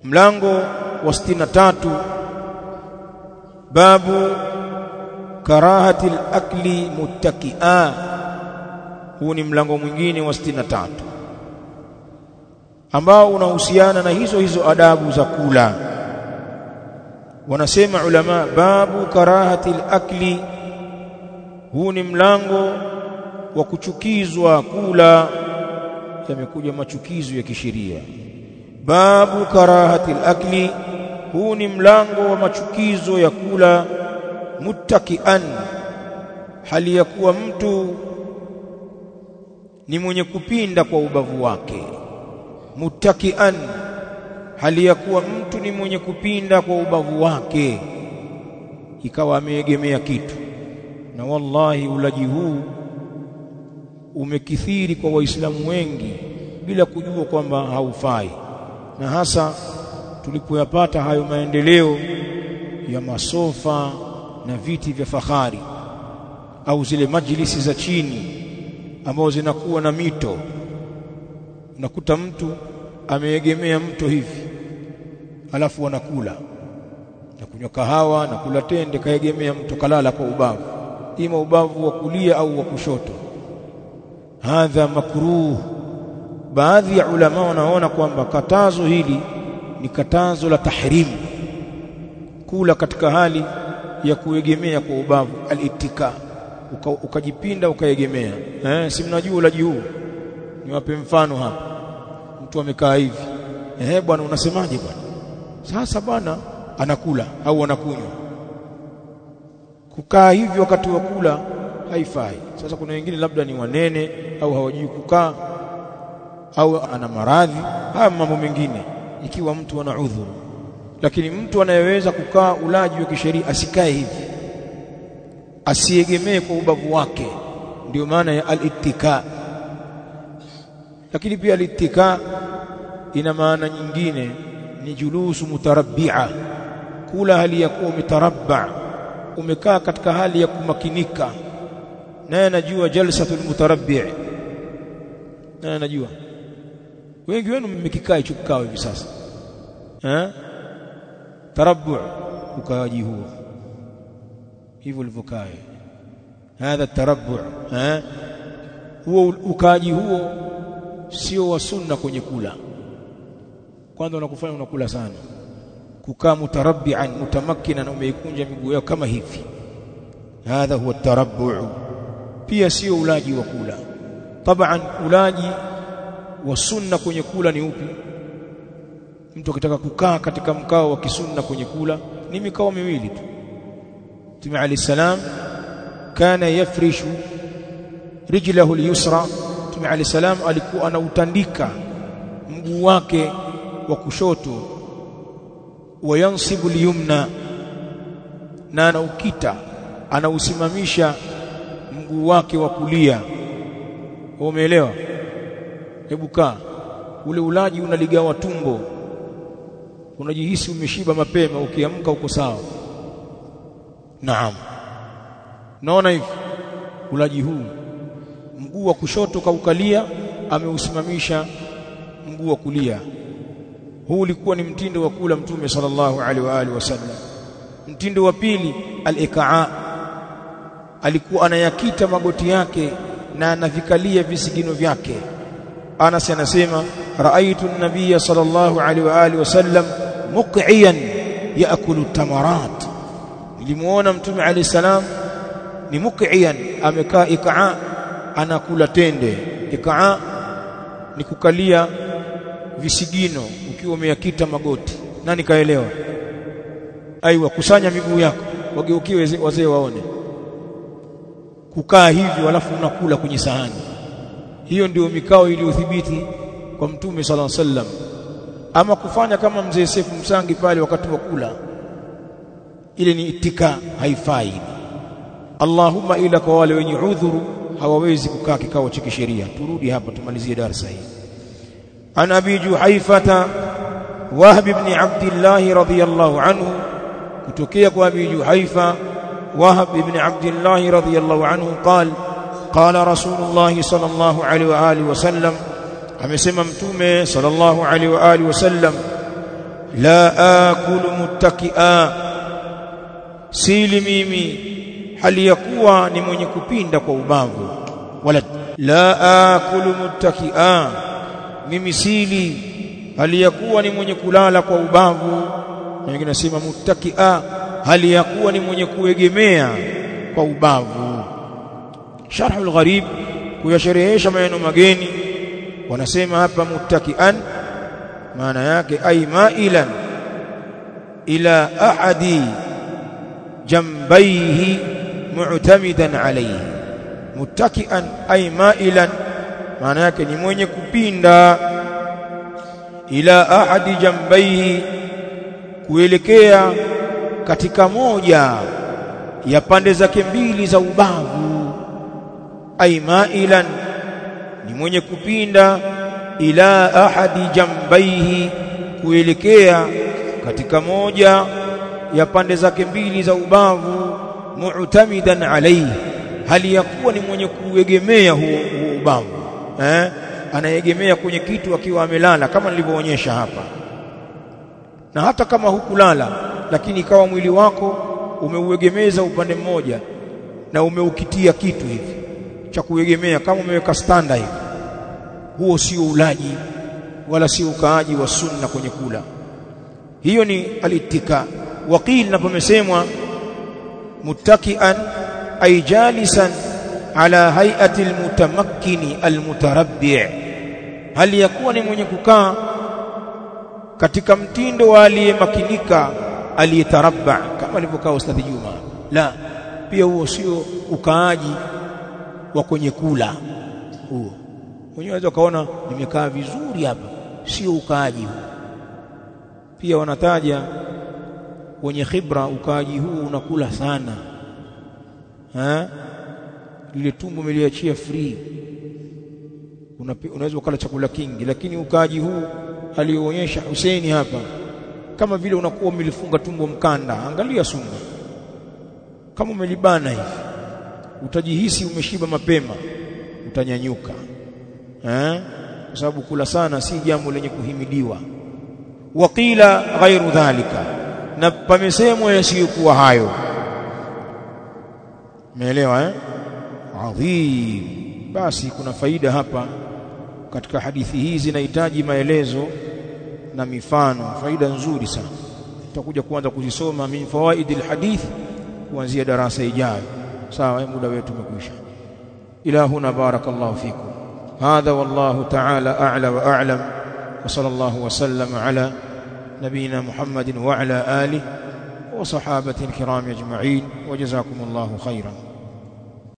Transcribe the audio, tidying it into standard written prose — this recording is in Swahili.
mlango wa 63 babu karahati al-akli muttaki'a. Huu ni mlango mwingine wa 63 ambao unahusiana na hizo adabu za kula. Wanasema ulama babu karahati al-akli, huu ni mlango wa kuchukizwa kula. Yamekuja machukizo ya kisheria. Babu karahati al-akli, huu ni mlango wa machukizo ya kula muttakian, hali ya kuwa mtu ni mwenye kupinda kwa ubavu wake. Muttakian, hali ya kuwa mtu ni mwenye kupinda kwa ubavu wake, ikawa ameegemea kitu. Na wallahi ulaji huu umekithiri kwa Waislamu wengi bila kujua kwamba haufai, na hasa tulipoyapata hayo maendeleo ya masofa na viti vya fahari au zile majlisi za chini ambazo zinakuwa na mito. Unakuta mtu ameegemea mto hivi, alafu anakula na kunywa kahawa na kula tende, kaegemea mto, kalala kwa ubavu, ima ubavu wa kulia au wa kushoto. Hadha makruh. Baadhi ya ulama wanaona kwamba katazo hili ni katazo la tahrim, kula katika hali ya kuegemea kwa ubavu, al-ittika, ukajipinda ukaegemea. Si mnajua ulaji huu? Niwape mfano hapa. Mtu amekaa hivi, bwana unasemaje bwana? Sasa bwana anakula au anakunywa. Kukaa hivi wakati wa kula haifai. Sasa kuna wengine labda ni wanene au hawajui kukaa au ana maradhi, haya mambo mengine, ikiwa mtu ana udhuru. Lakini mtu anayeweza kukaa ulaji wa kisheria asikae hivi, asiegemee kwa ubavu wake, ndio maana ya al-ittika. Lakini pia al-ittika ina maana nyingine, ni julusu mutarabbi'a, kula hali ya kuwa umetarabba, umekaa katika hali ya kumakinika. Naye anajua jalsatul mutarabbi', naye anajua. Wengi wenu mmekikaa hicho kikao hivi sasa, tarabbu, ukaaji huo hivyo ulivyokaa, hadha tarabbu. Huo ukaaji huo sio wa sunna kwenye kula. Kwanza unakufanya unakula sana, kukaa mutarabbi'an mutamakkinan, umeikunja miguu yako kama hivi, hadha huwa tarabbu. Pia sio ulaji wa kula. Taban ulaji wa sunna kwenye kula ni upi? Mtu akitaka kukaa katika mkao wa kisunna kwenye kula ni mikao miwili tu. Mtume alayhi salam kana yafrishu rijlahu al-yusra. Mtume alayhi salam alikuwa anautandika mguu wake wa kushoto, wa yansibu al-yumna, na anaukita, anausimamisha mguu wake wa kulia. Umeelewa? Hebu kaa. Ule ulaji unaligawa tumbo, unajihisi umeshiba mapema, ukiamka uko sawa. Naam, naona hivi ulaji huu, mguu wa kushoto kaukalia, ameusimamisha mguu wa kulia. Huu ulikuwa ni mtindo wa kula Mtume sallallahu alaihi wa alihi wasallam. Mtindo wa pili, al-ikaa, alikuwa anayakita magoti yake na anavikalia visigino vyake. Anas anasema raaitu an-nabiy sallallahu alaihi wa alihi wasallam muq'iyan yaakulu tamarat, nilimuona Mtume alayhi salam ni muq'iyan, amekaa ikaa, anakula tende. Ikaa ni kukalia visigino ukiwa umeyakita magoti. Nani kaelewa? Aiwa, kusanya miguu yako, wageukie wazee waone. Kukaa hivi alafu unakula kwenye sahani. Hiyo ndio mikao iliyothibiti kwa Mtume sallallahu alaihi wasallam. Ama kufanya kama mzee Sefu Msangi pale wakati wa kula, ile ni itika, haifai. Allahumma ila kwa wale wenye udhuru hawawezi kukaa kikao cha kisheria. Turudi hapa tumalizie darasa hili. An Abi Juhaifata Wahb ibn Abdullah radhiyallahu anhu, kutokea kwa Abi Juhaifa Wahb ibn Abdullah radhiyallahu anhu qala qala Rasulullah sallallahu alaihi wa alihi wasallam, amesema Mtume sallallahu alaihi wa alihi wasallam, la akulu muttakia, sili mimi hali ya kuwa ni mwenye kupinda kwa ubavu. Wala la akulu muttakia, mimi sili hali ya kuwa ni mwenye kulala kwa ubavu. Na wengine nasema muttakia, hali ya kuwa ni mwenye kuegemea kwa ubavu. Sharhul Gharib kuyasherehesha maneno mageni, wanasema hapa muttakian maana yake ay mailan ila ahadi jambayhi mu'tamidan alayhi. Muttakian ay mailan maana yake ni mwenye kupinda, ila ahadi jambayhi, kuelekea katika moja ya pande zake mbili za ubavu. Ay mailan, ni mwenye kupinda, ila ahadi jambaihi, kuelekea katika moja ya pande zake mbili za ubavu. Mu'tamidan alayhi, hali ya kuwa ni mwenye kuegemea huo ubavu, anaegemea kwenye kitu akiwa amelala, kama nilivyoonyesha hapa. Na hata kama hukulala, lakini ikawa mwili wako umeuegemeza upande mmoja na umeukitia kitu hivi cha kuegemea, kama umeweka standa hivi, huo sio ulaji wala sio ukaaji wa sunna kwenye kula. Hiyo ni al-ittika. Waqil, na pamesemwa muttakian ay jalisan ala hay'ati al-mutamakkini al-mutarabbi', hali ya kuwa ni mwenye kukaa katika mtindo wa aliyemakinika, aliyetarabba, kama alivyokaa Ustadhi Juma. La, pia huo sio ukaaji wa kwenye kula. Huo mwenyewe unaweza kaona nimekaa vizuri hapa, sio ukaaji huo. Pia wanataja wenye khibra, ukaaji huu unakula sana, lile tumbo umeliachia free, unaweza ukala chakula kingi. Lakini ukaaji huu aliyoonyesha Husaini hapa, kama vile unakuwa umelifunga tumbo mkanda. Angalia sunna, kama umelibana hivi, utajihisi umeshiba mapema, utanyanyuka, kwa sababu kula sana si jambo lenye kuhimidiwa. Waqila ghairu dhalika, na pamesemwa yasiyokuwa hayo. Umeelewa? Adhim. Basi kuna faida hapa katika hadithi hizi, zinahitaji maelezo na mifano, faida nzuri sana. Tutakuja kuanza kuzisoma min fawaidil hadith kuanzia darasa ijayo. Sawa, muda wetu umekwisha. Ila huna, barakallahu fikum. Hadha wallahu ta'ala a'la wa a'lam, wa sallallahu wa sallama ala nabina Muhammadin wa ala alihi wa sahabatihi alkiram ajma'in, wa jazakumullahu khairan.